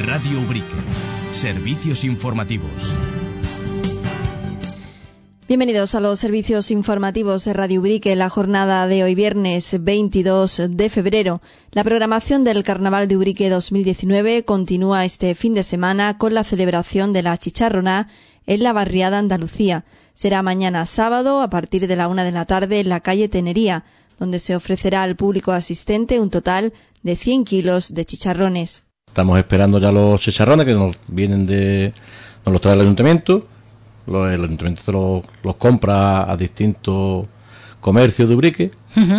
Radio Ubrique. Servicios informativos. Bienvenidos a los servicios informativos de Radio Ubrique. La jornada de hoy viernes 22 de febrero. La programación del Carnaval de Ubrique 2019 continúa este fin de semana con la celebración de la Chicharroná en la barriada Andalucía. Será mañana sábado a partir de la 1 de la tarde en la calle Tenería, donde se ofrecerá al público asistente un total de 100 kilos de chicharrones. Estamos esperando ya los chicharrones que nos los trae el ayuntamiento. El ayuntamiento los compra a distintos comercios de Ubrique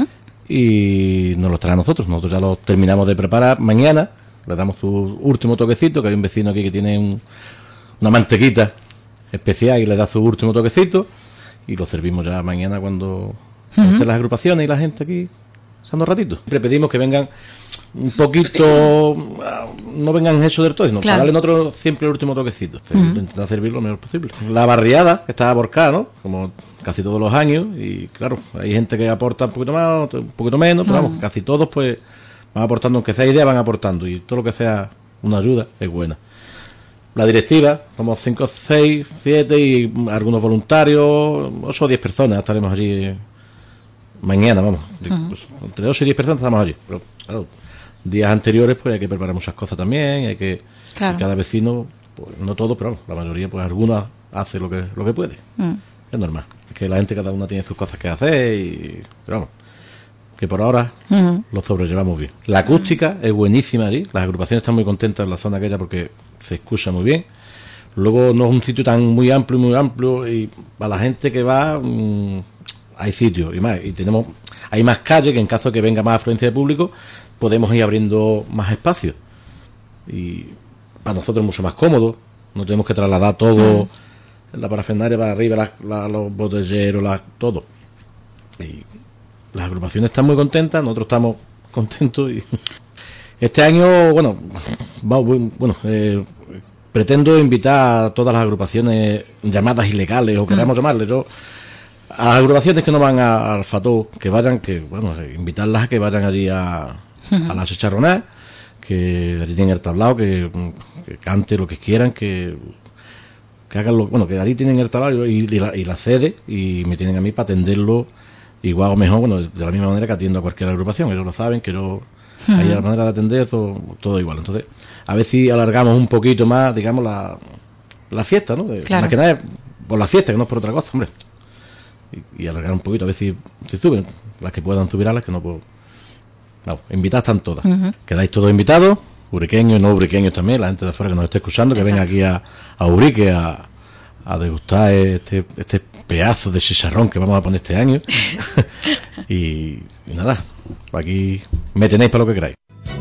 y nos los trae a nosotros. Nosotros ya los terminamos de preparar mañana, le damos su último toquecito, que hay un vecino aquí que tiene una mantequita especial y le da su último toquecito y lo servimos ya mañana cuando estén las agrupaciones y la gente aquí pasando ratitos. Siempre pedimos que vengan un poquito, no vengan hechos del todo, sino claro, para darle nosotros siempre el último toquecito, intentar servir lo mejor posible. La barriada que está aborcada, ¿no? Como casi todos los años, y claro, hay gente que aporta un poquito más, un poquito menos, pero vamos, casi todos pues van aportando, aunque sea idea, van aportando, y todo lo que sea una ayuda es buena. La directiva, somos 5, 6, 7 y algunos voluntarios, 8 o 10 personas estaremos allí mañana, vamos. Pues, entre 8 y 10 personas estamos allí, pero claro, días anteriores pues hay que preparar muchas cosas también, hay que claro, cada vecino, pues no todo, pero la mayoría, pues alguna hace lo que puede. Es normal, es que la gente cada una tiene sus cosas que hacer y pero vamos, que por ahora lo sobrellevamos bien. La acústica es buenísima allí, las agrupaciones están muy contentas en la zona aquella porque se escucha muy bien. Luego no es un sitio tan muy amplio y para la gente que va hay sitios y más, y hay más calles que en caso de que venga más afluencia de público podemos ir abriendo más espacio y para nosotros es mucho más cómodo, no tenemos que trasladar todo la parafernalia para arriba, los botelleros, todo, y las agrupaciones están muy contentas, nosotros estamos contentos y este año pretendo invitar a todas las agrupaciones llamadas ilegales o queramos llamarles, a las agrupaciones que no van al Fató, que vayan, invitarlas a que vayan allí a la Chicharroná, que allí tienen el tablao, que cante lo que quieran, que hagan que allí tienen el tablao y la sede, y me tienen a mí para atenderlo igual o mejor, de la misma manera que atiendo a cualquier agrupación, ellos lo saben, que yo hay la manera de atender todo igual. Entonces, a ver si alargamos un poquito más, digamos, la fiesta, ¿no? Claro. Más que nada por la fiesta, que no es por otra cosa, hombre. Y alargar un poquito, a ver si suben, las que puedan subir, a las que no puedo. Vamos, invitadas están todas. Quedáis todos invitados, ubriqueños y no ubriqueños también, la gente de afuera que nos esté escuchando, que venga aquí a Ubrique a degustar este pedazo de chicharrón que vamos a poner este año. y nada, aquí me tenéis para lo que queráis.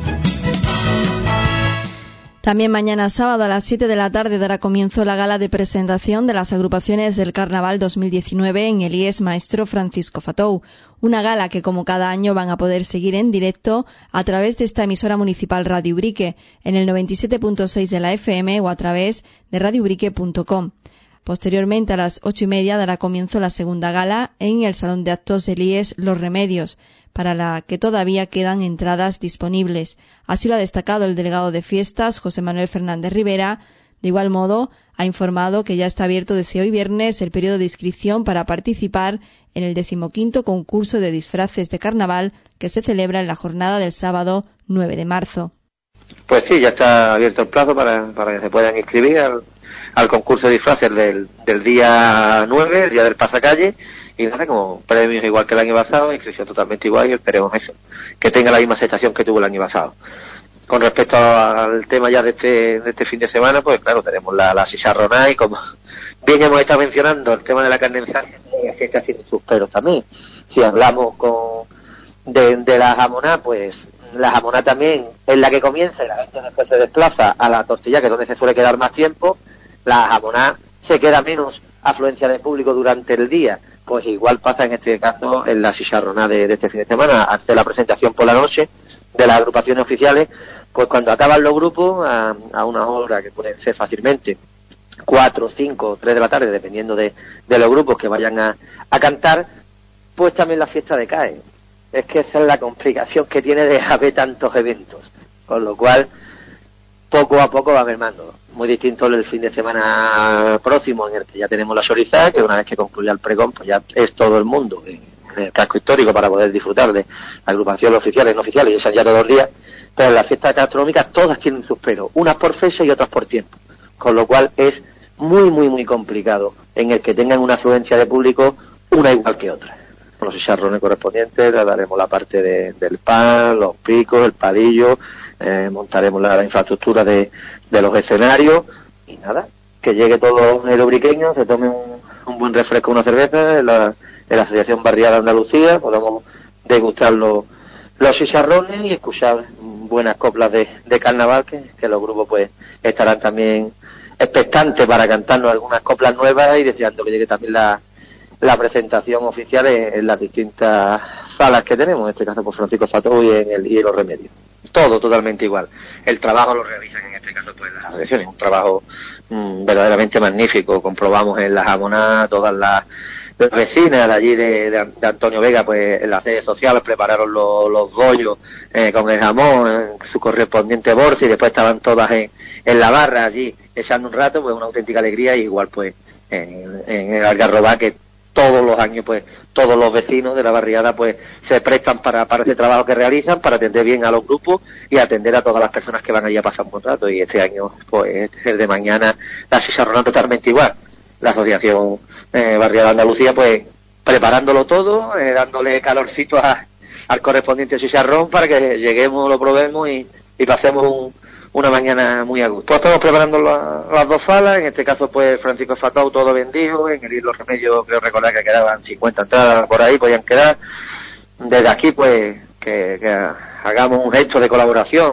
También mañana sábado a las 7 de la tarde dará comienzo la gala de presentación de las agrupaciones del Carnaval 2019 en el IES Maestro Francisco Fatou. Una gala que, como cada año, van a poder seguir en directo a través de esta emisora municipal Radio Ubrique, en el 97.6 de la FM o a través de radioubrique.com. Posteriormente, a las 8:30 dará comienzo la segunda gala en el Salón de Actos del IES Los Remedios, para la que todavía quedan entradas disponibles. Así lo ha destacado el delegado de fiestas, José Manuel Fernández Rivera. De igual modo, ha informado que ya está abierto desde hoy viernes el periodo de inscripción para participar en el 15º concurso de disfraces de carnaval que se celebra en la jornada del sábado 9 de marzo. Pues sí, ya está abierto el plazo para que se puedan inscribir al concurso de disfraces del día 9, el día del pasacalle, y nada, como premios igual que el año pasado, inscripción totalmente igual, y esperemos eso, que tenga la misma aceptación que tuvo el año pasado. Con respecto al tema ya de este fin de semana, pues claro, tenemos la chicharroná, y como bien hemos estado mencionando, el tema de la carne en salsa, las fiestas tienen sus peros también. Si hablamos de la jamoná, pues la jamoná también es la que comienza y la gente después se desplaza a la tortilla, que es donde se suele quedar más tiempo. La jamoná se queda menos afluencia de público durante el día, pues igual pasa en este caso en la chicharroná de este fin de semana. Hace la presentación por la noche de las agrupaciones oficiales, pues cuando acaban los grupos a una hora que pueden ser fácilmente 4, 5, 3 de la tarde, dependiendo de los grupos que vayan a cantar, pues también la fiesta decae. Es que esa es la complicación que tiene de haber tantos eventos, con lo cual poco a poco va mermando. Muy distinto el fin de semana próximo, en el que ya tenemos la Xorizá, que una vez que concluya el pregón, pues ya es todo el mundo en el casco histórico para poder disfrutar de la agrupación oficiales y no oficiales, y esas ya todos los días. Pero en las fiestas gastronómicas todas tienen sus peros, unas por fecha y otras por tiempo, con lo cual es muy complicado en el que tengan una afluencia de público una igual que otra. Con los chicharrones correspondientes le daremos la parte del pan, los picos, el palillo, montaremos la infraestructura de los escenarios y nada, que llegue todo el ubriqueño, se tome un buen refresco, una cerveza en la Asociación Barriada de Andalucía, podamos degustar los chicharrones y escuchar buenas coplas de carnaval, que los grupos pues estarán también expectantes para cantarnos algunas coplas nuevas y deseando que llegue también la presentación oficial en las distintas salas que tenemos, en este caso por Francisco Fatou y en Los Remedios. Todo totalmente igual. El trabajo lo realizan en este caso pues las asociaciones, un trabajo verdaderamente magnífico. Comprobamos en la Jamoná todas las vecinas de allí de Antonio Vega, pues en las redes sociales prepararon los bollos con el jamón, en su correspondiente bolsa, y después estaban todas en la barra allí echando un rato, pues una auténtica alegría. Y igual pues en el Algarrobá, que todos los años pues todos los vecinos de la barriada pues se prestan para ese trabajo que realizan, para atender bien a los grupos y atender a todas las personas que van allí a pasar un buen rato. Y este año pues el de mañana la chicharrona totalmente igual. La Asociación Barriada de Andalucía pues preparándolo todo, dándole calorcito al correspondiente chicharrón para que lleguemos, lo probemos y pasemos una mañana muy a gusto. Pues estamos preparando las dos salas, en este caso pues Francisco Fatou todo vendido, en el Los Remedios creo recordar que quedaban 50 entradas por ahí, podían quedar. Desde aquí pues que hagamos un gesto de colaboración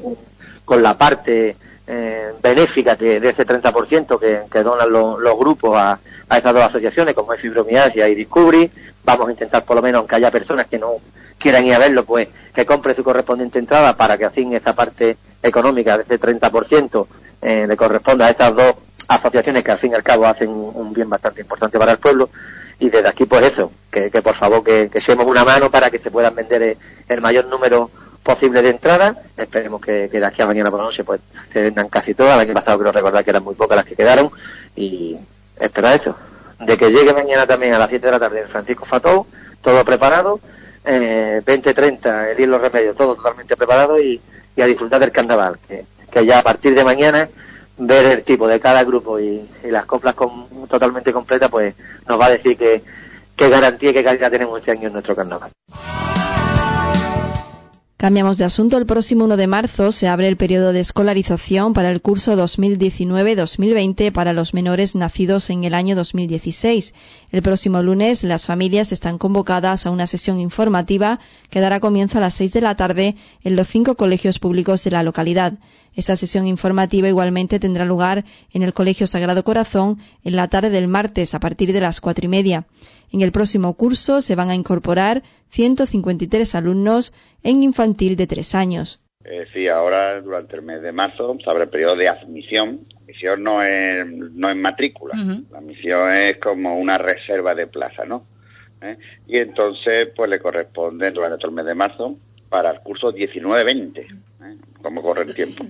con la parte benéfica de ese 30% que donan los grupos a estas dos asociaciones, como es Fibromialgia y Discovery. Vamos a intentar, por lo menos, aunque haya personas que no quieran ir a verlo, pues que compre su correspondiente entrada para que así esa parte económica de ese 30% le corresponda a estas dos asociaciones que al fin y al cabo hacen un bien bastante importante para el pueblo. Y desde aquí pues eso, que por favor que echemos una mano para que se puedan vender el mayor número posible de entradas. Esperemos que de aquí a mañana por la noche pues se vendan casi todas. El año pasado creo recordar que eran muy pocas las que quedaron, y esperar eso, de que llegue mañana también a las 7 de la tarde el Francisco Fatou, todo preparado, 20:30 el Los Remedios, todo totalmente preparado, y a disfrutar del carnaval, que ya a partir de mañana ver el tipo de cada grupo y las coplas totalmente completas pues nos va a decir qué garantía y qué calidad tenemos este año en nuestro carnaval. Cambiamos de asunto. El próximo 1 de marzo se abre el periodo de escolarización para el curso 2019-2020 para los menores nacidos en el año 2016. El próximo lunes las familias están convocadas a una sesión informativa que dará comienzo a las 6 de la tarde en los 5 colegios públicos de la localidad. Esta sesión informativa igualmente tendrá lugar en el Colegio Sagrado Corazón en la tarde del martes a partir de las 4:30. En el próximo curso se van a incorporar 153 alumnos en infantil de 3 años. Sí, ahora durante el mes de marzo se abre el periodo de admisión. Admisión no es matrícula. Uh-huh. La admisión es como una reserva de plaza, ¿no? Y entonces pues le corresponde durante todo el mes de marzo para el curso 19-20, como corre el tiempo.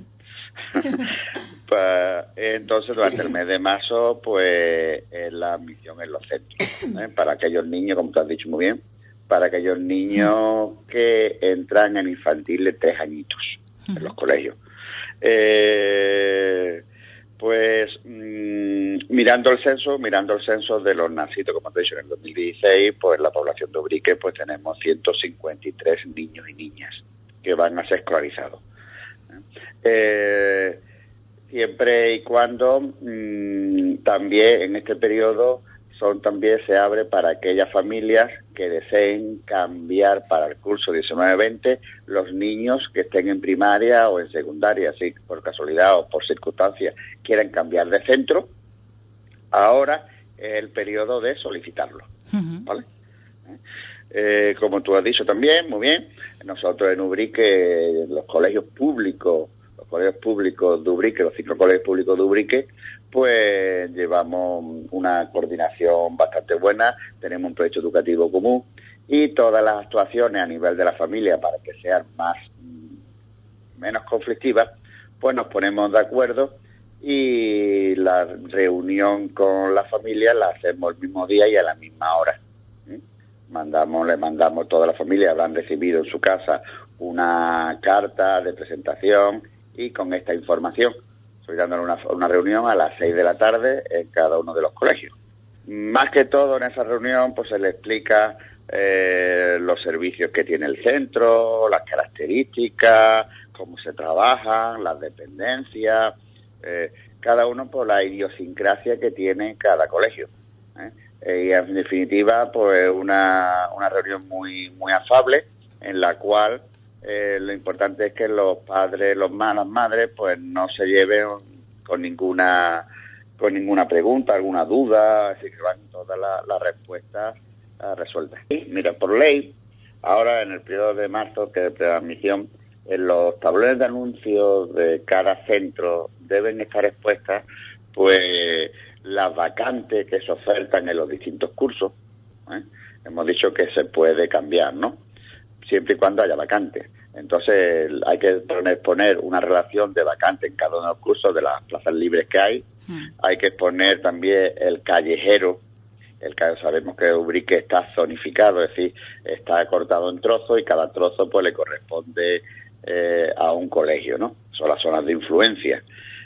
Entonces durante el mes de marzo pues la admisión en los centros, para aquellos niños, como tú has dicho muy bien, para aquellos niños que entran en infantil de 3 añitos en los colegios. Pues mirando el censo de los nacidos, como te he dicho, en el 2016, pues la población de Ubrique pues tenemos 153 niños y niñas que van a ser escolarizados. Siempre y cuando también en este periodo también se abre para aquellas familias que deseen cambiar para el curso 19-20 los niños que estén en primaria o en secundaria, si por casualidad o por circunstancias quieren cambiar de centro. Ahora es el periodo de solicitarlo, ¿vale? Como tú has dicho también, muy bien, nosotros en Ubrique, los colegios públicos de Ubrique, los 5 colegios públicos de Ubrique, pues llevamos una coordinación bastante buena, tenemos un proyecto educativo común y todas las actuaciones a nivel de la familia para que sean menos conflictivas, pues nos ponemos de acuerdo y la reunión con la familia la hacemos el mismo día y a la misma hora. Le mandamos toda la familia, habrán recibido en su casa una carta de presentación y con esta información. Estoy dando una reunión a las 6 de la tarde en cada uno de los colegios. Más que todo en esa reunión pues se le explica los servicios que tiene el centro, las características, cómo se trabajan, las dependencias, cada uno por la idiosincrasia que tiene cada colegio. Y en definitiva pues una reunión muy afable en la cual lo importante es que los padres, las madres pues no se lleven con ninguna pregunta, alguna duda, así que van todas las respuestas resueltas. Y mira, por ley, ahora en el periodo de marzo, que es de preadmisión, en los tablones de anuncios de cada centro deben estar expuestas pues las vacantes que se ofertan en los distintos cursos. Hemos dicho que se puede cambiar, ¿no? Siempre y cuando haya vacantes. Entonces hay que poner una relación de vacantes en cada uno de los cursos de las plazas libres que hay. Hay que poner también el callejero. Sabemos que Ubrique está zonificado, es decir, está cortado en trozos y cada trozo pues le corresponde a un colegio, ¿no? Son las zonas de influencia.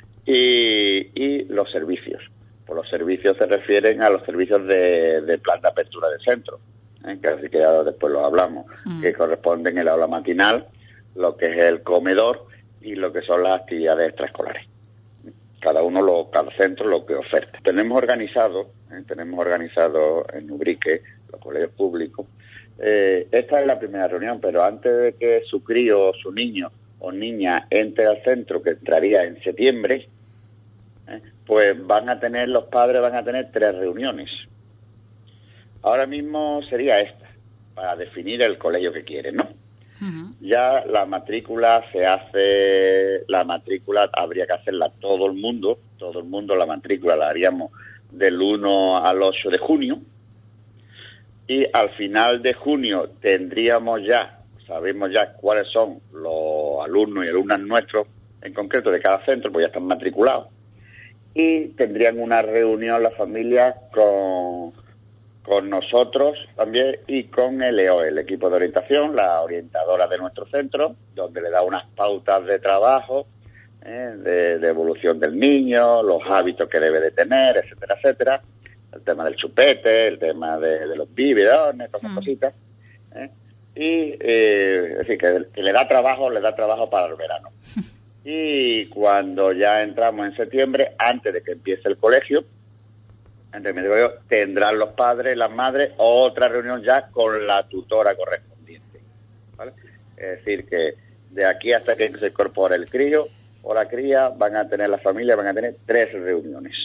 Y los servicios. Pues los servicios se refieren a los servicios de plan de apertura de centro, que así que ya después lo hablamos, que corresponden el aula matinal, lo que es el comedor y lo que son las actividades extraescolares. Cada centro lo que oferta. Tenemos organizado en Ubrique, los colegios públicos. Esta es la primera reunión, pero antes de que su crío o su niño o niña entre al centro, que entraría en septiembre, pues los padres van a tener 3 reuniones. Ahora mismo sería esta, para definir el colegio que quieren, ¿no? Ya la matrícula habría que hacerla todo el mundo, la matrícula la haríamos del 1 al 8 de junio, y al final de junio sabemos ya cuáles son los alumnos y alumnas nuestros, en concreto de cada centro, pues ya están matriculados, y tendrían una reunión las familias con nosotros también y con el EOE, el equipo de orientación, la orientadora de nuestro centro, donde le da unas pautas de trabajo, de evolución del niño, los hábitos que debe de tener, etcétera, etcétera, el tema del chupete, el tema de los biberones, todas esas cositas, y es decir, que le da trabajo para el verano. Y cuando ya entramos en septiembre, antes de que empiece el colegio, tendrán los padres, las madres, otra reunión ya con la tutora correspondiente, ¿vale? Es decir, que de aquí hasta que se incorpore el crío o la cría, las familias van a tener 3 reuniones.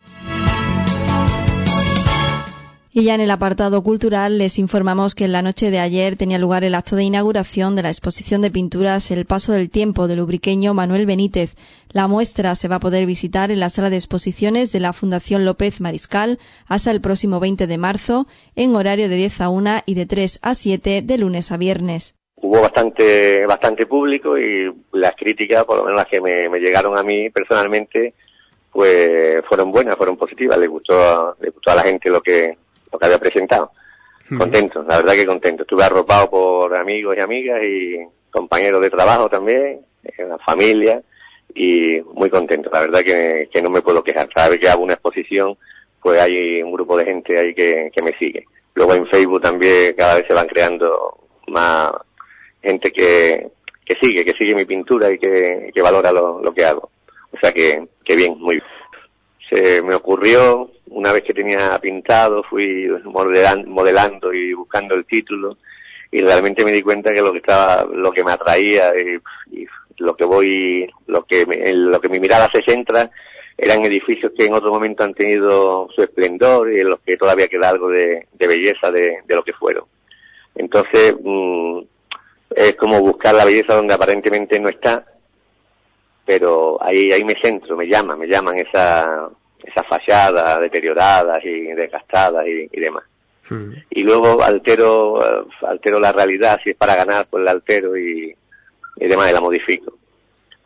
Y ya en el apartado cultural les informamos que en la noche de ayer tenía lugar el acto de inauguración de la exposición de pinturas El paso del tiempo del ubriqueño Manuel Benítez. La muestra se va a poder visitar en la sala de exposiciones de la Fundación López Mariscal hasta el próximo 20 de marzo en horario de 10 a 1 y de 3 a 7 de lunes a viernes. Hubo bastante público y las críticas, por lo menos las que me llegaron a mí personalmente, pues fueron buenas, fueron positivas. Le gustó a la gente lo que había presentado. Contento, la verdad que contento. Estuve arropado por amigos y amigas y compañeros de trabajo también, la familia, y muy contento. La verdad que no me puedo quejar. Cada vez que hago una exposición, pues hay un grupo de gente ahí que me sigue. Luego en Facebook también cada vez se van creando más gente que sigue mi pintura y que valora lo que hago. O sea que bien, muy bien. Se me ocurrió, una vez que tenía pintado, fui modelando y buscando el título, y realmente me di cuenta que lo que me atraía y lo que mi mirada se centra eran edificios que en otro momento han tenido su esplendor y en los que todavía queda algo de belleza de lo que fueron. Entonces, es como buscar la belleza donde aparentemente no está, pero ahí me centro, me llaman esas fachadas deterioradas y desgastadas y demás. Y luego altero la realidad, si es para ganar, pues la altero y demás, y la modifico.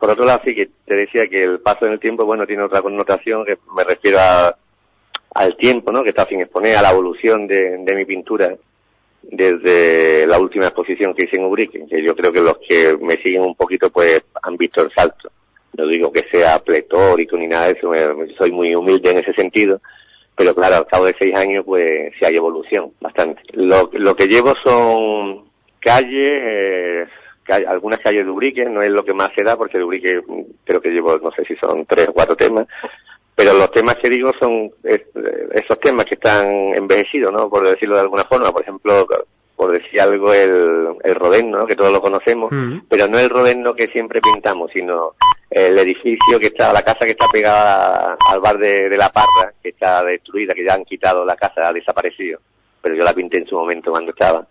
por otro lado sí que te decía que el paso en el tiempo, bueno, tiene otra connotación, que me refiero al tiempo, ¿no? Que está sin exponer, a la evolución de mi pintura desde la última exposición que hice en Ubrique, que yo creo que los que me siguen un poquito pues han visto el salto. No digo que sea pletórico ni nada de eso, soy muy humilde en ese sentido, pero claro, al cabo de 6 años pues sí hay evolución, bastante. Lo que llevo son calles, algunas calles de Ubrique, no es lo que más se da, porque de Ubrique creo que llevo, no sé si son 3 o 4 temas, pero los temas que digo son esos temas que están envejecidos, ¿no? Por decirlo de alguna forma. Por ejemplo, por decir algo, el Rodén, ¿no? Que todos lo conocemos, pero no el Rodén que siempre pintamos, sino el edificio que está, la casa que está pegada al bar de La Parra, que está destruida, que ya han quitado la casa, ha desaparecido, pero yo la pinté en su momento cuando estaba.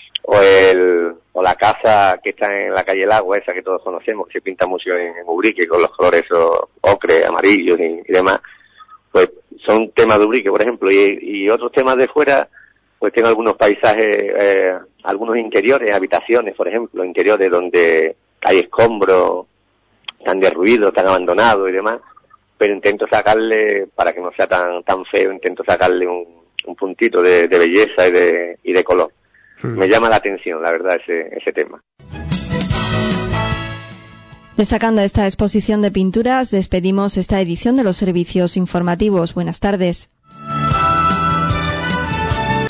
O la casa que está en la calle El Agua, esa que todos conocemos, que se pinta mucho en Ubrique, con los colores ocre, amarillos y demás, pues son temas de Ubrique, por ejemplo, y otros temas de fuera, pues tengo algunos paisajes, algunos interiores, habitaciones, por ejemplo, interiores donde hay escombros, están derruidos, están abandonados y demás, pero intento sacarle, para que no sea tan feo, intento sacarle un puntito de belleza y de color. Me llama la atención, la verdad, ese tema. Destacando esta exposición de pinturas, despedimos esta edición de los servicios informativos. Buenas tardes.